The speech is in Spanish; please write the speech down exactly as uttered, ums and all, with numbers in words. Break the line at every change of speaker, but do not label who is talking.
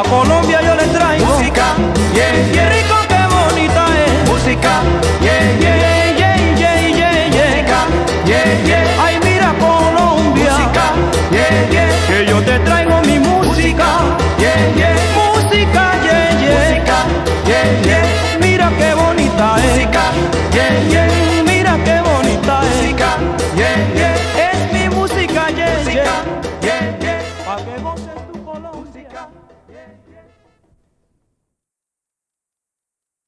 Colombia yo le traigo
música, yeah,
qué
yeah.
rico, qué bonita es.
Música, yeah, yeah.
Yeah, yeah, yeah, yeah, yeah.
Música, yeah, yeah.
Ay, mira Colombia,
Música, yeah, yeah.
que yo te traigo mi música.
Yeah, yeah.
Música, yeah, yeah.
Música, yeah, yeah.
Mira qué bonita es.
Música, yeah, yeah.
Mira qué bonita es.
Música, yeah, yeah.
Es mi música, yeah,
Música,
yeah.
yeah, yeah.
Pa' que goces tu Colombia.
Música, yeah, yeah.